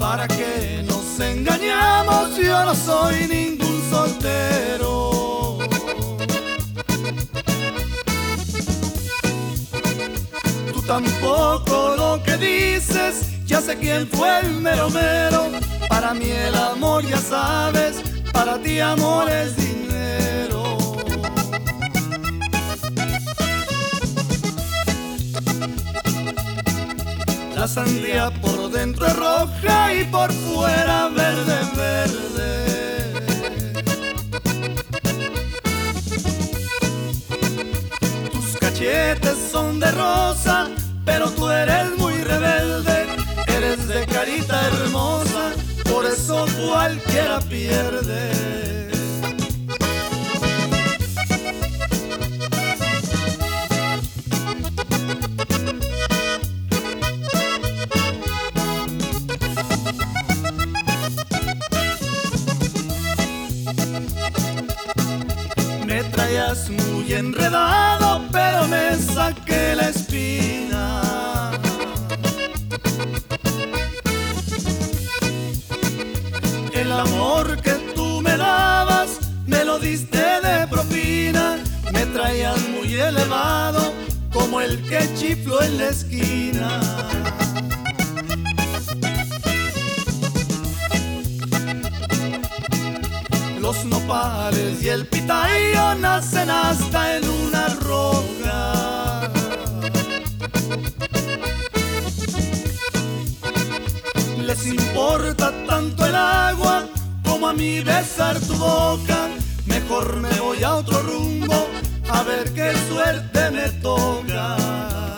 ¿Para qué nos engañamos? Yo no soy ningún soltero. Tú tampoco, lo que dices, ya sé quién fue el mero mero. Para mí el amor ya sabes, para ti amor es dinero. La sandía por dentro es roja y por fuera verde, verde. Tus cachetes son de rosa, pero tú eres muy rebelde. Eres de carita hermosa, por eso cualquiera pierde. Me traías muy enredado, pero me saqué la espina. El amor que tú me dabas, me lo diste de propina. Me traías muy elevado, como el que chifló en la esquina. Los nopales y el pitayo nacen hasta en una roca. Les importa tanto el agua como a mí besar tu boca. Mejor me voy a otro rumbo a ver qué suerte me toca.